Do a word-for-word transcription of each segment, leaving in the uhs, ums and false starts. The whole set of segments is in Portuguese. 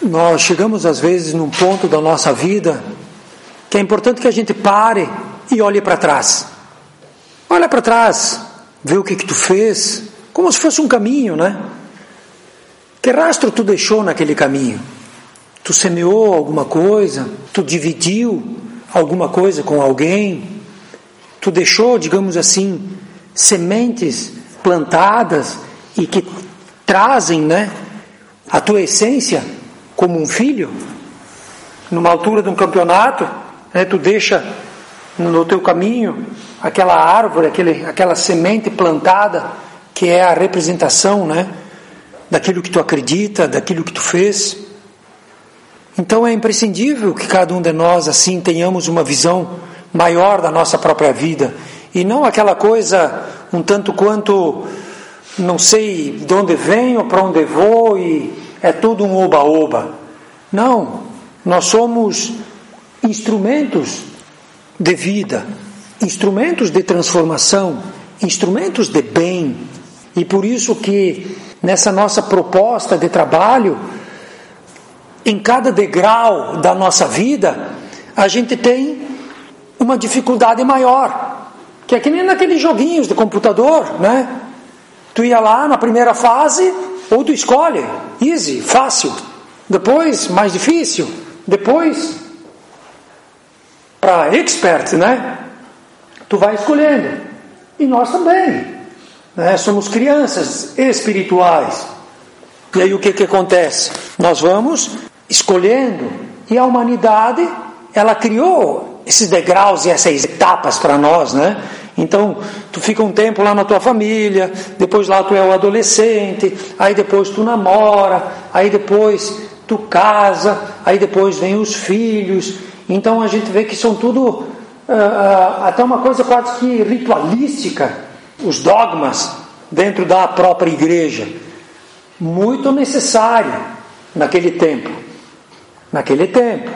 nós chegamos às vezes num ponto da nossa vida que é importante que a gente pare e olhe para trás. Olha para trás, vê o que que tu fez, como se fosse um caminho, né? Que rastro tu deixou naquele caminho? Tu semeou alguma coisa? Tu dividiu alguma coisa com alguém? Tu deixou, digamos assim, sementes plantadas e que trazem, né, a tua essência como um filho? Numa altura de um campeonato, né, tu deixa no teu caminho aquela árvore, aquele, aquela semente plantada que é a representação, né, daquilo que tu acredita, daquilo que tu fez. Então é imprescindível que cada um de nós assim tenhamos uma visão maior da nossa própria vida e não aquela coisa um tanto quanto não sei de onde venho, para onde vou e é tudo um oba-oba. Não, nós somos instrumentos de vida, instrumentos de transformação, instrumentos de bem. E por isso que nessa nossa proposta de trabalho, em cada degrau da nossa vida, a gente tem uma dificuldade maior, que é que nem naqueles joguinhos de computador, né? Tu ia lá na primeira fase, ou tu escolhe, easy, fácil, depois mais difícil, depois para expert, né? Tu vai escolhendo. E nós também, né? Somos crianças espirituais. E aí o que que acontece? Nós vamos escolhendo, e a humanidade, ela criou esses degraus e essas etapas para nós, né? Então, tu fica um tempo lá na tua família, depois lá tu é o adolescente, aí depois tu namora, aí depois tu casa, aí depois vem os filhos. Então a gente vê que são tudo uh, uh, até uma coisa quase que ritualística, os dogmas dentro da própria igreja, muito necessário naquele tempo. Naquele tempo.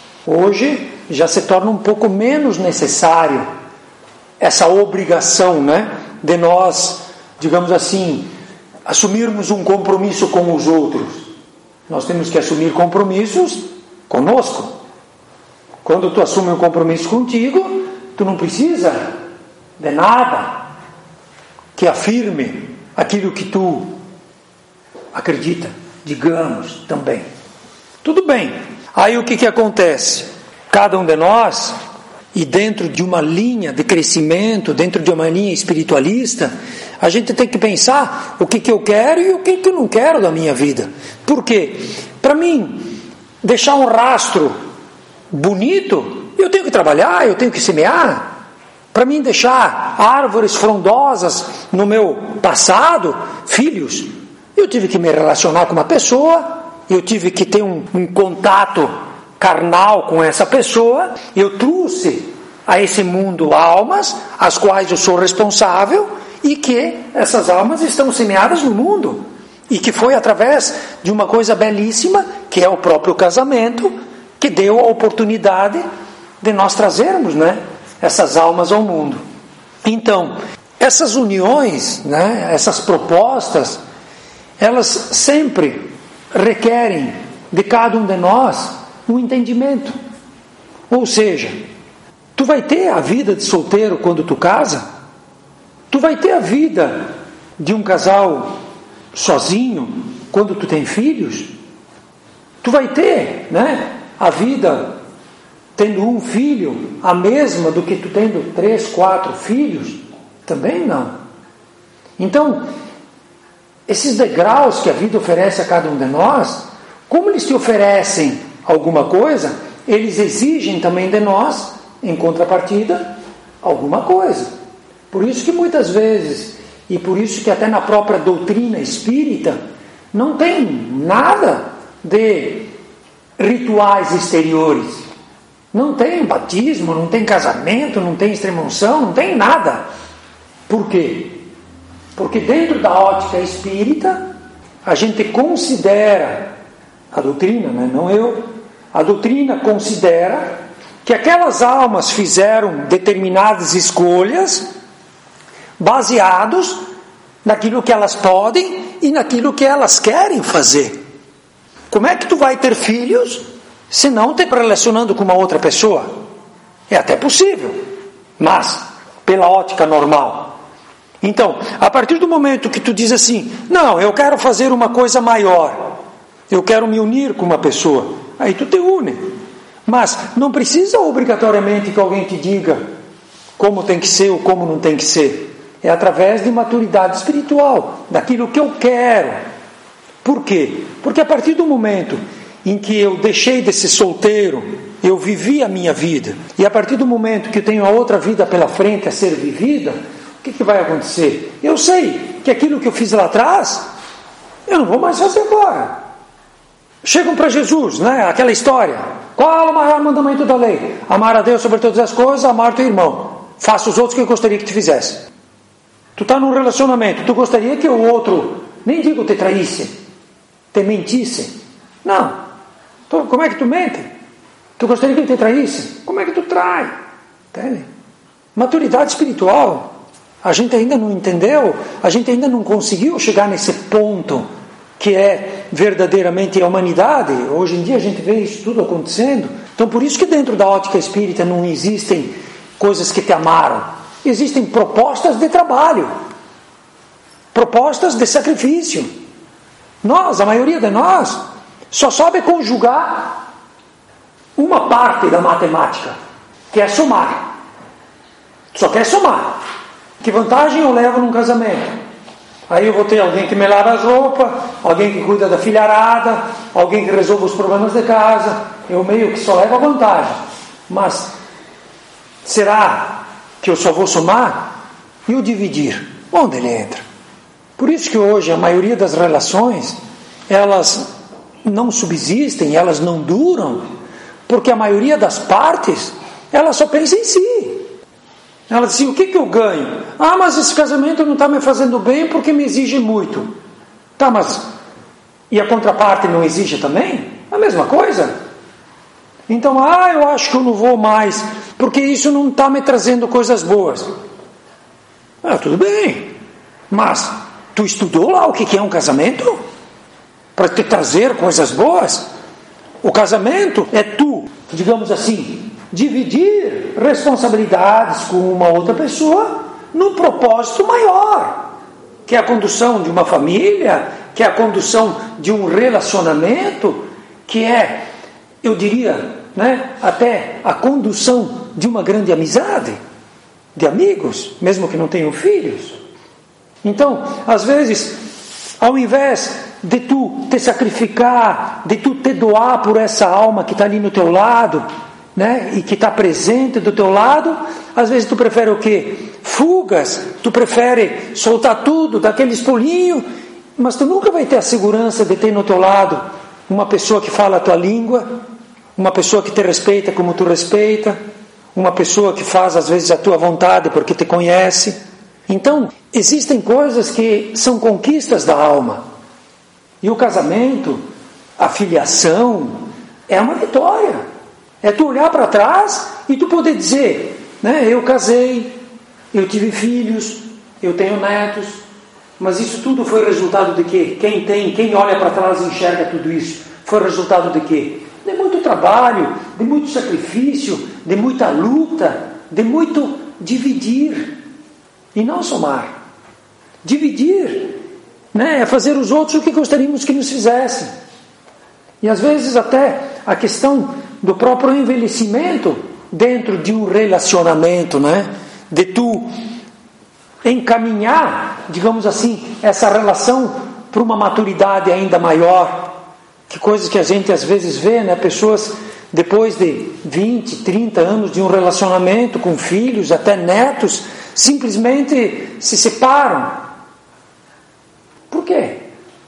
Hoje já se torna um pouco menos necessário essa obrigação, né, de nós, digamos assim, assumirmos um compromisso com os outros. Nós temos que assumir compromissos conosco. Quando tu assume um compromisso contigo, tu não precisa de nada que afirme aquilo que tu acredita, digamos, também. Tudo bem. Aí o que que acontece? Cada um de nós, e dentro de uma linha de crescimento, dentro de uma linha espiritualista, a gente tem que pensar o que que eu quero e o que que eu não quero da minha vida. Por quê? Para mim, deixar um rastro bonito, eu tenho que trabalhar, eu tenho que semear. Para mim, deixar árvores frondosas no meu passado, filhos, eu tive que me relacionar com uma pessoa, eu tive que ter um, um contato carnal com essa pessoa, eu trouxe a esse mundo almas, as quais eu sou responsável, e que essas almas estão semeadas no mundo, e que foi através de uma coisa belíssima, que é o próprio casamento, que deu a oportunidade de nós trazermos, né, essas almas ao mundo. Então, essas uniões, né, essas propostas, elas sempre requerem de cada um de nós um entendimento. Ou seja, tu vai ter a vida de solteiro quando tu casa, tu vai ter a vida de um casal sozinho quando tu tem filhos, tu vai ter, né, a vida tendo um filho a mesma do que tu tendo três, quatro filhos? Também não. Então, esses degraus que a vida oferece a cada um de nós, como eles te oferecem alguma coisa, eles exigem também de nós, em contrapartida, alguma coisa. Por isso que muitas vezes, e por isso que até na própria doutrina espírita, não tem nada de rituais exteriores. Não tem batismo, não tem casamento, não tem extrema-unção, não tem nada. Por quê? Porque dentro da ótica espírita, a gente considera, a doutrina, né? Não eu, a doutrina considera que aquelas almas fizeram determinadas escolhas baseados naquilo que elas podem e naquilo que elas querem fazer. Como é que tu vai ter filhos se não te relacionando com uma outra pessoa? É até possível, mas pela ótica normal. Então, a partir do momento que tu diz assim, não, eu quero fazer uma coisa maior, eu quero me unir com uma pessoa, aí tu te une. Mas não precisa obrigatoriamente que alguém te diga como tem que ser ou como não tem que ser. É através de maturidade espiritual, daquilo que eu quero. Por quê? Porque a partir do momento em que eu deixei de ser solteiro, eu vivi a minha vida, e a partir do momento que eu tenho a outra vida pela frente a ser vivida, o que, que vai acontecer? Eu sei que aquilo que eu fiz lá atrás, eu não vou mais fazer agora. Chegam para Jesus, né? Aquela história. Qual é o maior mandamento da lei? Amar a Deus sobre todas as coisas, amar teu irmão. Faça os outros que eu gostaria que te fizesse. Tu está num relacionamento, tu gostaria que o outro, nem digo te traísse, te mentisse. Não. Tu, como é que tu mente? Tu gostaria que ele te traísse? Como é que tu trai? Entende? Maturidade espiritual. A gente ainda não entendeu, a gente ainda não conseguiu chegar nesse ponto que é verdadeiramente a humanidade. Hoje em dia a gente vê isso tudo acontecendo. Então por isso que dentro da ótica espírita não existem coisas que te amaram. Existem propostas de trabalho, propostas de sacrifício. Nós, a maioria de nós, só sabe conjugar uma parte da matemática, que é somar. Só quer somar. Que vantagem eu levo num casamento? Aí eu vou ter alguém que me lava as roupas, alguém que cuida da filharada, alguém que resolve os problemas de casa. Eu meio que só levo a vantagem. Mas será que eu só vou somar? E o dividir? Onde ele entra? Por isso que hoje a maioria das relações, elas não subsistem, elas não duram, porque a maioria das partes, elas só pensa em si. Ela diz assim, o que, que eu ganho? Ah, mas esse casamento não está me fazendo bem porque me exige muito. Tá, mas e a contraparte não exige também? A mesma coisa? Então, ah, eu acho que eu não vou mais porque isso não está me trazendo coisas boas. Ah, tudo bem. Mas tu estudou lá o que, que é um casamento? Para te trazer coisas boas? O casamento é tu, digamos assim, dividir responsabilidades com uma outra pessoa num propósito maior, que é a condução de uma família, que é a condução de um relacionamento, que é, eu diria, né, até a condução de uma grande amizade, de amigos, mesmo que não tenham filhos. Então, às vezes, ao invés de tu te sacrificar, de tu te doar por essa alma que está ali no teu lado, né, e que está presente do teu lado, às vezes tu prefere o quê? Fugas, tu prefere soltar tudo, daquele espolinho, mas tu nunca vai ter a segurança de ter no teu lado uma pessoa que fala a tua língua, uma pessoa que te respeita como tu respeita, uma pessoa que faz às vezes a tua vontade porque te conhece. Então, existem coisas que são conquistas da alma, e o casamento, a filiação, é uma vitória. É tu olhar para trás e tu poder dizer, né, eu casei, eu tive filhos, eu tenho netos, mas isso tudo foi resultado de quê? Quem tem, quem olha para trás e enxerga tudo isso, foi resultado de quê? De muito trabalho, de muito sacrifício, de muita luta, de muito dividir e não somar. Dividir, né, é fazer os outros o que gostaríamos que nos fizessem. E às vezes até a questão do próprio envelhecimento dentro de um relacionamento, né? De tu encaminhar, digamos assim, essa relação para uma maturidade ainda maior. Que coisas que a gente às vezes vê, né? Pessoas depois de vinte, trinta anos de um relacionamento com filhos, até netos, simplesmente se separam. Por quê?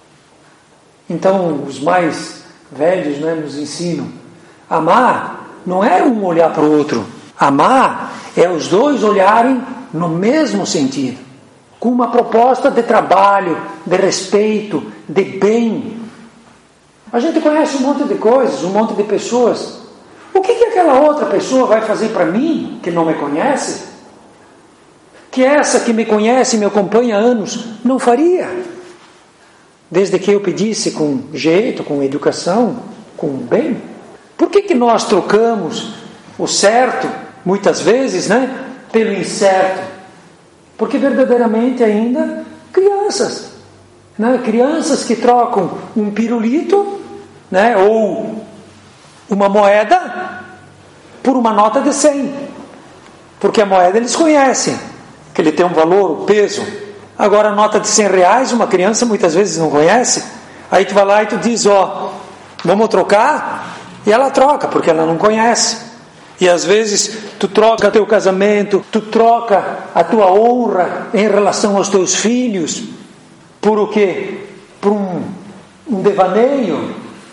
Então os mais velhos, né, nos ensinam: amar não é um olhar para o outro. Amar é os dois olharem no mesmo sentido, com uma proposta de trabalho, de respeito, de bem. A gente conhece um monte de coisas, um monte de pessoas. O que, que aquela outra pessoa vai fazer para mim, que não me conhece? Que essa que me conhece e me acompanha há anos, não faria? desde que eu pedisse com jeito, com educação, com bem? Por que que nós trocamos o certo, muitas vezes, né, pelo incerto? Porque verdadeiramente ainda crianças, né, crianças que trocam um pirulito, né, ou uma moeda por uma nota de cem, porque a moeda eles conhecem, que ele tem um valor, um peso. Agora a nota de cem reais, uma criança muitas vezes não conhece. Aí tu vai lá e tu diz, ó, vamos trocar? E ela troca, porque ela não conhece. E às vezes tu troca teu casamento, tu troca a tua honra em relação aos teus filhos, por o quê? Por um, um devaneio.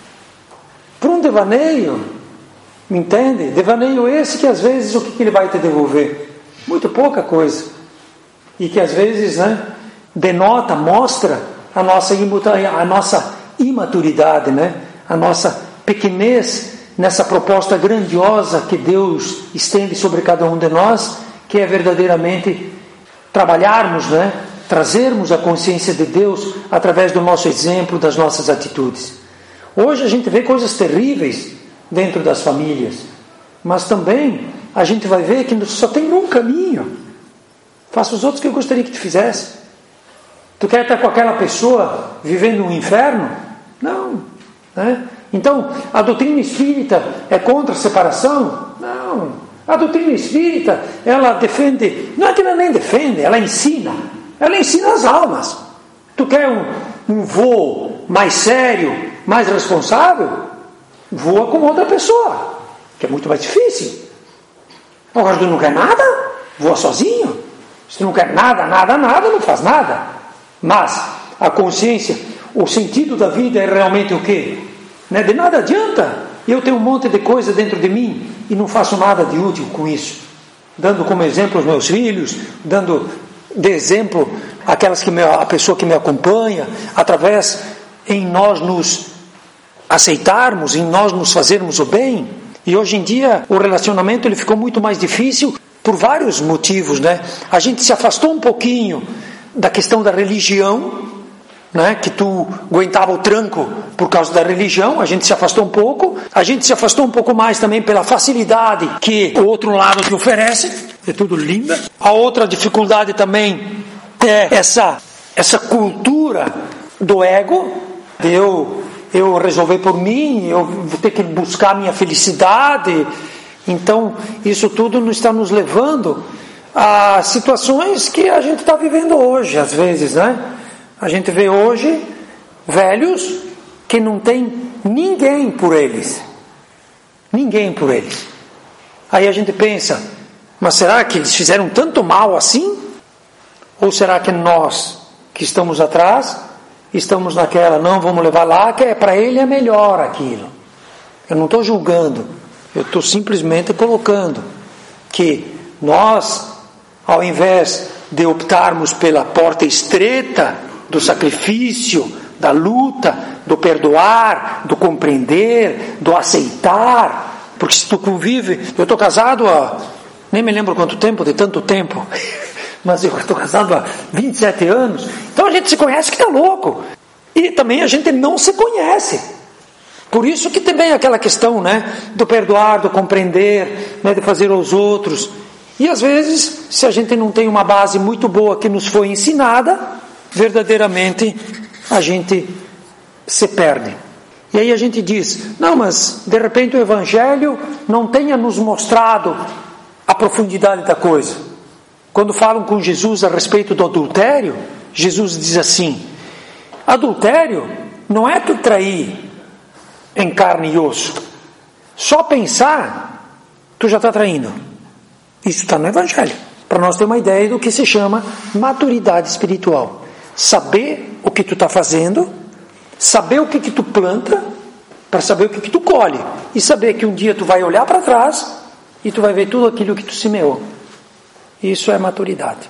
Por um devaneio, me entende? Devaneio esse que às vezes o que, que ele vai te devolver? Muito pouca coisa. E que às vezes, né, denota, mostra a nossa, a nossa imaturidade, né? A nossa pequenez nessa proposta grandiosa que Deus estende sobre cada um de nós, que é verdadeiramente trabalharmos, né? Trazermos a consciência de Deus através do nosso exemplo, das nossas atitudes. Hoje a gente vê coisas terríveis dentro das famílias, mas também a gente vai ver que só tem um caminho. Faça os outros que eu gostaria que tu fizesse. Tu quer estar com aquela pessoa vivendo um inferno? Não, né? Então, a doutrina espírita é contra a separação? Não. A doutrina espírita, ela defende, não é que ela nem defende, ela ensina. Ela ensina as almas. Tu quer um, um voo mais sério, mais responsável? Voa com outra pessoa, que é muito mais difícil. Agora tu não quer nada? Voa sozinho. Se tu não quer nada, nada, nada, não faz nada. Mas a consciência, o sentido da vida é realmente o quê? Né? De nada adianta eu ter um monte de coisa dentro de mim e não faço nada de útil com isso. Dando como exemplo os meus filhos, dando de exemplo aquelas que me, a pessoa que me acompanha, através em nós nos aceitarmos, em nós nos fazermos o bem. E hoje em dia o relacionamento ele ficou muito mais difícil por vários motivos, né? A gente se afastou um pouquinho da questão da religião, né? Que tu aguentava o tranco por causa da religião, a gente se afastou um pouco. A gente se afastou um pouco mais também pela facilidade que o outro lado te oferece, é tudo lindo. A outra dificuldade também é essa, essa cultura do ego, de eu, eu resolver por mim, eu vou ter que buscar a minha felicidade. Então, isso tudo não está nos levando a situações que a gente está vivendo hoje, às vezes, né? A gente vê hoje velhos que não tem ninguém por eles. Ninguém por eles. Aí a gente pensa, mas será que eles fizeram tanto mal assim? Ou será que nós, que estamos atrás, estamos naquela, não, vamos levar lá, que é, para ele é melhor aquilo. Eu não estou julgando. Eu estou simplesmente colocando que nós, ao invés de optarmos pela porta estreita do sacrifício, da luta, do perdoar, do compreender, do aceitar, porque se tu convive, eu estou casado há, nem me lembro quanto tempo, de tanto tempo, mas eu estou casado há vinte e sete anos, então a gente se conhece que está louco, e também a gente não se conhece. Por isso que também aquela questão, né, do perdoar, do compreender, né, de fazer aos outros. E às vezes, se a gente não tem uma base muito boa que nos foi ensinada, verdadeiramente a gente se perde. E aí a gente diz, não, mas de repente o Evangelho não tenha nos mostrado a profundidade da coisa. Quando falam com Jesus a respeito do adultério, Jesus diz assim, adultério não é tu trair em carne e osso. Só pensar, tu já está traindo. Isso está no Evangelho. Para nós ter uma ideia do que se chama maturidade espiritual. Saber o que tu está fazendo, saber o que, que tu planta, para saber o que, que tu colhe. E saber que um dia tu vai olhar para trás e tu vai ver tudo aquilo que tu semeou. Isso é maturidade.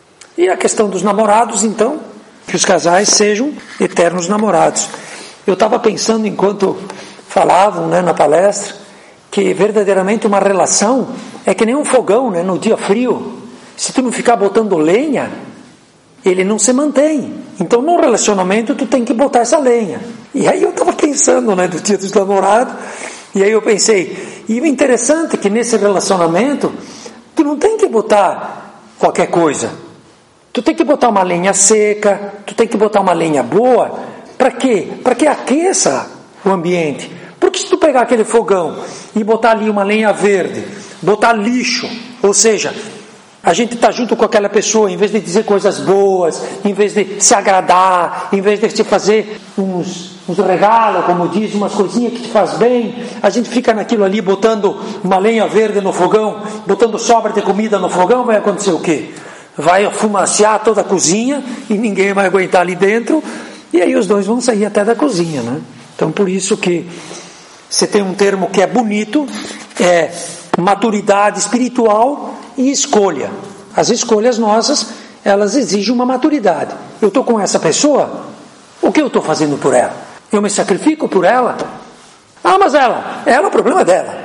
E a questão dos namorados, então, que os casais sejam eternos namorados. Eu estava pensando, enquanto falavam, né, na palestra, que verdadeiramente uma relação é que nem um fogão, né, no dia frio. Se tu não ficar botando lenha, ele não se mantém. Então, no relacionamento, tu tem que botar essa lenha. E aí eu estava pensando, né, do dia dos namorados, e aí eu pensei, e o interessante é que nesse relacionamento, tu não tem que botar qualquer coisa. Tu tem que botar uma lenha seca, tu tem que botar uma lenha boa. Para quê? Para que aqueça o ambiente. Porque se tu pegar aquele fogão e botar ali uma lenha verde, botar lixo, ou seja, a gente está junto com aquela pessoa, em vez de dizer coisas boas, em vez de se agradar, em vez de te fazer uns, uns regalos, como diz, umas coisinhas que te faz bem, a gente fica naquilo ali botando uma lenha verde no fogão, botando sobra de comida no fogão, vai acontecer o quê? Vai fumaciar toda a cozinha e ninguém vai aguentar ali dentro, e aí os dois vão sair até da cozinha, né? Então, por isso que você tem um termo que é bonito, é maturidade espiritual e escolha. As escolhas nossas, elas exigem uma maturidade. Eu estou com essa pessoa, o que eu estou fazendo por ela? Eu me sacrifico por ela? Ah, mas ela, ela, o problema é dela.